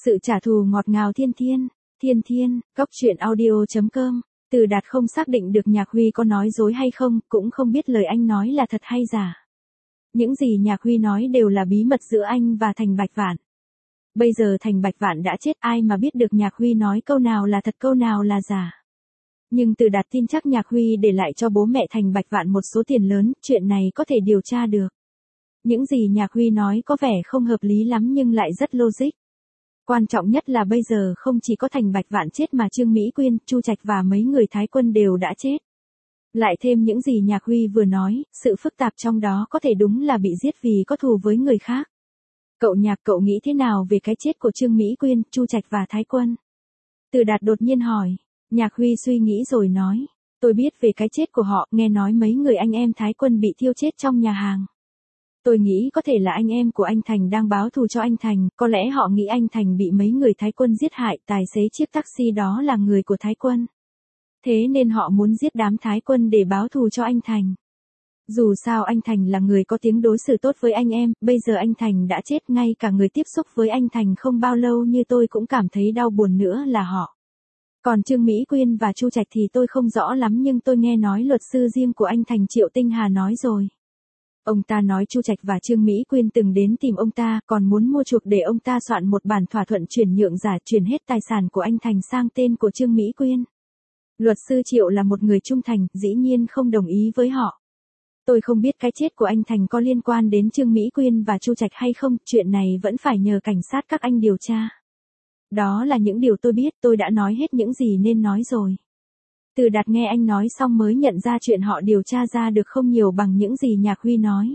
Sự trả thù ngọt ngào thiên thiên. Thiên thiên, Cóc truyện audio.com. Từ Đạt không xác định được Nhạc Huy có nói dối hay không, cũng không biết lời anh nói là thật hay giả. Những gì Nhạc Huy nói đều là bí mật giữa anh và Thành Bạch Vạn. Bây giờ Thành Bạch Vạn đã chết, ai mà biết được Nhạc Huy nói câu nào là thật câu nào là giả. Nhưng Từ Đạt tin chắc Nhạc Huy để lại cho bố mẹ Thành Bạch Vạn một số tiền lớn, chuyện này có thể điều tra được. Những gì Nhạc Huy nói có vẻ không hợp lý lắm nhưng lại rất logic. Quan trọng nhất là bây giờ không chỉ có Thành Bạch Vạn chết mà Trương Mỹ Quyên, Chu Trạch và mấy người Thái Quân đều đã chết. Lại thêm những gì Nhạc Huy vừa nói, sự phức tạp trong đó có thể đúng là bị giết vì có thù với người khác. Cậu Nhạc, cậu nghĩ thế nào về cái chết của Trương Mỹ Quyên, Chu Trạch và Thái Quân? Từ Đạt đột nhiên hỏi. Nhạc Huy suy nghĩ rồi nói. Tôi biết về cái chết của họ, nghe nói mấy người anh em Thái Quân bị thiêu chết trong nhà hàng. Tôi nghĩ có thể là anh em của anh Thành đang báo thù cho anh Thành, có lẽ họ nghĩ anh Thành bị mấy người Thái Quân giết hại, tài xế chiếc taxi đó là người của Thái Quân. Thế nên họ muốn giết đám Thái Quân để báo thù cho anh Thành. Dù sao anh Thành là người có tiếng đối xử tốt với anh em, bây giờ anh Thành đã chết, ngay cả người tiếp xúc với anh Thành không bao lâu như tôi cũng cảm thấy đau buồn nữa là họ. Còn Trương Mỹ Quyên và Chu Trạch thì tôi không rõ lắm nhưng tôi nghe nói luật sư riêng của anh Thành Triệu Tinh Hà nói rồi. Ông ta nói Chu Trạch và Trương Mỹ Quyên từng đến tìm ông ta, còn muốn mua chuộc để ông ta soạn một bản thỏa thuận chuyển nhượng giả, chuyển hết tài sản của anh Thành sang tên của Trương Mỹ Quyên. Luật sư Triệu là một người trung thành, dĩ nhiên không đồng ý với họ. Tôi không biết cái chết của anh Thành có liên quan đến Trương Mỹ Quyên và Chu Trạch hay không, chuyện này vẫn phải nhờ cảnh sát các anh điều tra. Đó là những điều tôi biết, tôi đã nói hết những gì nên nói rồi. Từ Đạt nghe anh nói xong mới nhận ra chuyện họ điều tra ra được không nhiều bằng những gì Nhạc Huy nói.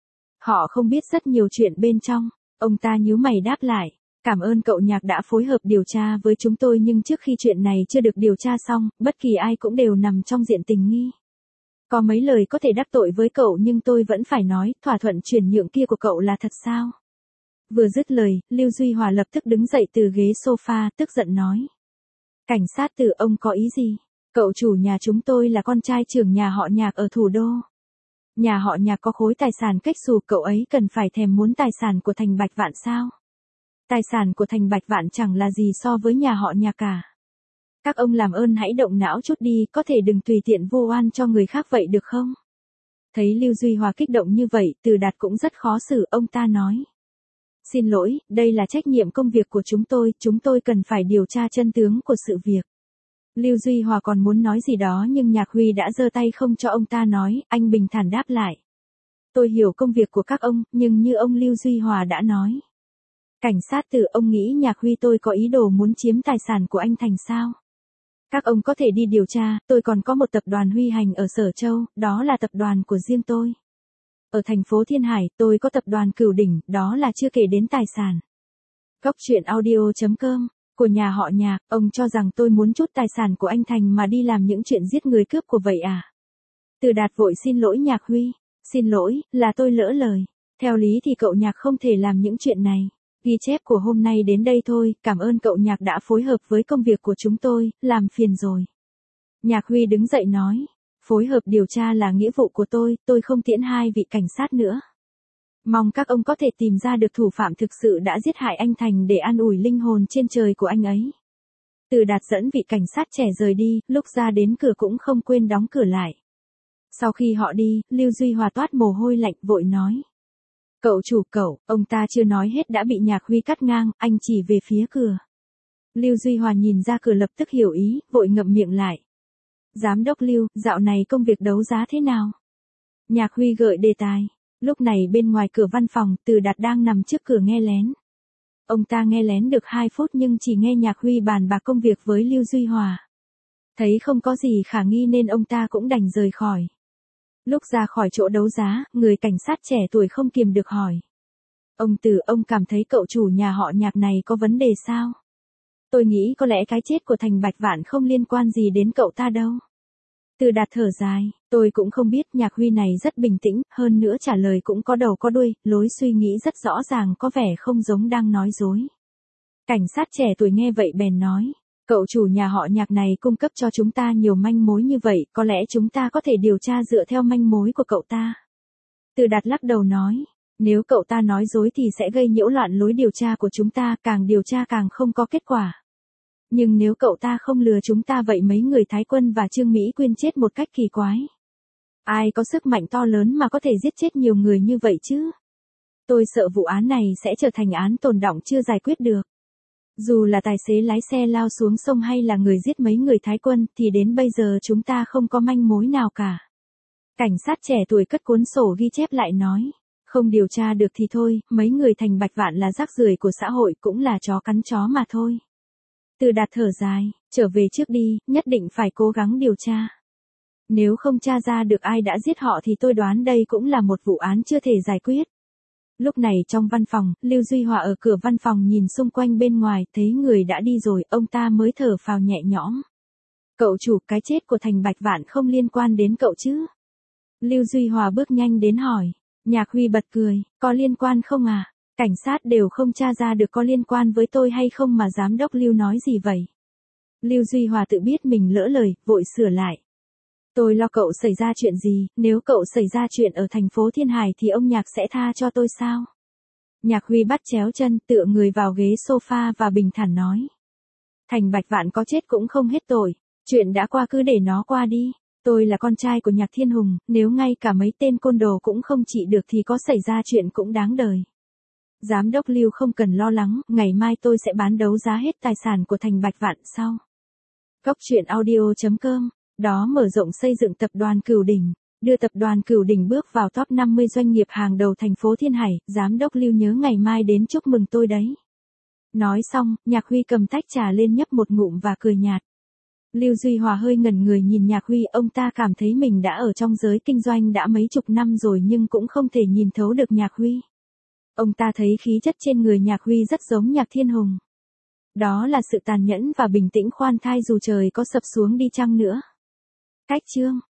Họ không biết rất nhiều chuyện bên trong. Ông ta nhíu mày đáp lại. Cảm ơn cậu Nhạc đã phối hợp điều tra với chúng tôi nhưng trước khi chuyện này chưa được điều tra xong, bất kỳ ai cũng đều nằm trong diện tình nghi. Có mấy lời có thể đắc tội với cậu nhưng tôi vẫn phải nói, thỏa thuận chuyển nhượng kia của cậu là thật sao? Vừa dứt lời, Lưu Duy Hòa lập tức đứng dậy từ ghế sofa, tức giận nói. Cảnh sát Từ, ông có ý gì? Cậu chủ nhà chúng tôi là con trai trưởng nhà họ Nhạc ở thủ đô. Nhà họ Nhạc có khối tài sản cách xù, cậu ấy cần phải thèm muốn tài sản của Thành Bạch Vạn sao? Tài sản của Thành Bạch Vạn chẳng là gì so với nhà họ Nhạc cả. Các ông làm ơn hãy động não chút đi, có thể đừng tùy tiện vu oan cho người khác vậy được không? Thấy Lưu Duy Hòa kích động như vậy, Từ Đạt cũng rất khó xử, ông ta nói. Xin lỗi, đây là trách nhiệm công việc của chúng tôi cần phải điều tra chân tướng của sự việc. Lưu Duy Hòa còn muốn nói gì đó nhưng Nhạc Huy đã giơ tay không cho ông ta nói, anh bình thản đáp lại. Tôi hiểu công việc của các ông, nhưng như ông Lưu Duy Hòa đã nói. Cảnh sát Từ, ông nghĩ Nhạc Huy tôi có ý đồ muốn chiếm tài sản của anh Thành sao? Các ông có thể đi điều tra, tôi còn có một tập đoàn Huy Hành ở Sở Châu, đó là tập đoàn của riêng tôi. Ở thành phố Thiên Hải, tôi có tập đoàn Cửu Đỉnh, đó là chưa kể đến tài sản. Cóc truyện audio.com, của nhà họ Nhạc, ông cho rằng tôi muốn chút tài sản của anh Thành mà đi làm những chuyện giết người cướp của vậy à? Từ Đạt vội xin lỗi Nhạc Huy. Xin lỗi, là tôi lỡ lời. Theo lý thì cậu Nhạc không thể làm những chuyện này. Ghi chép của hôm nay đến đây thôi, cảm ơn cậu Nhạc đã phối hợp với công việc của chúng tôi, làm phiền rồi. Nhạc Huy đứng dậy nói. Phối hợp điều tra là nghĩa vụ của tôi không tiễn hai vị cảnh sát nữa. Mong các ông có thể tìm ra được thủ phạm thực sự đã giết hại anh Thành để an ủi linh hồn trên trời của anh ấy. Từ Đạt dẫn vị cảnh sát trẻ rời đi, lúc ra đến cửa cũng không quên đóng cửa lại. Sau khi họ đi, Lưu Duy Hòa toát mồ hôi lạnh vội nói. Cậu chủ, ông ta chưa nói hết đã bị Nhạc Huy cắt ngang, anh chỉ về phía cửa. Lưu Duy Hòa nhìn ra cửa lập tức hiểu ý, vội ngậm miệng lại. Giám đốc Lưu, dạo này công việc đấu giá thế nào? Nhạc Huy gợi đề tài. Lúc này bên ngoài cửa văn phòng, Từ Đạt đang nằm trước cửa nghe lén. Ông ta nghe lén được 2 phút nhưng chỉ nghe Nhạc Huy bàn bạc công việc với Lưu Duy Hòa. Thấy không có gì khả nghi nên ông ta cũng đành rời khỏi. Lúc ra khỏi chỗ đấu giá, người cảnh sát trẻ tuổi không kiềm được hỏi. Ông Từ, ông cảm thấy cậu chủ nhà họ Nhạc này có vấn đề sao? Tôi nghĩ có lẽ cái chết của Thành Bạch Vạn không liên quan gì đến cậu ta đâu. Từ Đạt thở dài, tôi cũng không biết. Nhạc Huy này rất bình tĩnh, hơn nữa trả lời cũng có đầu có đuôi, lối suy nghĩ rất rõ ràng, có vẻ không giống đang nói dối. Cảnh sát trẻ tuổi nghe vậy bèn nói, cậu chủ nhà họ Nhạc này cung cấp cho chúng ta nhiều manh mối như vậy, có lẽ chúng ta có thể điều tra dựa theo manh mối của cậu ta. Từ Đạt lắc đầu nói, Nếu cậu ta nói dối thì sẽ gây nhiễu loạn lối điều tra của chúng ta, càng điều tra càng không có kết quả. Nhưng nếu cậu ta không lừa chúng ta vậy mấy người Thái Quân và Trương Mỹ Quyên chết một cách kỳ quái. Ai có sức mạnh to lớn mà có thể giết chết nhiều người như vậy chứ? Tôi sợ vụ án này sẽ trở thành án tồn đọng chưa giải quyết được. Dù là tài xế lái xe lao xuống sông hay là người giết mấy người Thái Quân thì đến bây giờ chúng ta không có manh mối nào cả. Cảnh sát trẻ tuổi cất cuốn sổ ghi chép lại nói. Không điều tra được thì thôi, mấy người Thành Bạch Vạn là rác rưởi của xã hội, cũng là chó cắn chó mà thôi. Từ Đạt thở dài, trở về trước đi, nhất định phải cố gắng điều tra. Nếu không tra ra được ai đã giết họ thì tôi đoán đây cũng là một vụ án chưa thể giải quyết. Lúc này trong văn phòng, Lưu Duy Hòa ở cửa văn phòng nhìn xung quanh bên ngoài, thấy người đã đi rồi, ông ta mới thở phào nhẹ nhõm. Cậu chủ, cái chết của Thành Bạch Vạn không liên quan đến cậu chứ? Lưu Duy Hòa bước nhanh đến hỏi. Nhạc Huy bật cười, có liên quan không à? Cảnh sát đều không tra ra được có liên quan với tôi hay không mà giám đốc Lưu nói gì vậy? Lưu Duy Hòa tự biết mình lỡ lời, vội sửa lại. Tôi lo cậu xảy ra chuyện gì, nếu cậu xảy ra chuyện ở thành phố Thiên Hải thì ông Nhạc sẽ tha cho tôi sao? Nhạc Huy bắt chéo chân, tựa người vào ghế sofa và bình thản nói. Thành Bạch Vạn có chết cũng không hết tội, chuyện đã qua cứ để nó qua đi. Tôi là con trai của Nhạc Thiên Hùng, nếu ngay cả mấy tên côn đồ cũng không trị được thì có xảy ra chuyện cũng đáng đời. Giám đốc Lưu không cần lo lắng, ngày mai tôi sẽ bán đấu giá hết tài sản của Thành Bạch Vạn sau. Góc truyện audio.com, đó mở rộng xây dựng tập đoàn Cửu Đỉnh, đưa tập đoàn Cửu Đỉnh bước vào top 50 doanh nghiệp hàng đầu thành phố Thiên Hải, giám đốc Lưu nhớ ngày mai đến chúc mừng tôi đấy. Nói xong, Nhạc Huy cầm tách trà lên nhấp một ngụm và cười nhạt. Lưu Duy Hòa hơi ngẩn người nhìn Nhạc Huy, ông ta cảm thấy mình đã ở trong giới kinh doanh đã mấy chục năm rồi nhưng cũng không thể nhìn thấu được Nhạc Huy. Ông ta thấy khí chất trên người Nhạc Huy rất giống Nhạc Thiên Hùng. Đó là sự tàn nhẫn và bình tĩnh khoan thai dù trời có sập xuống đi chăng nữa. Cách chương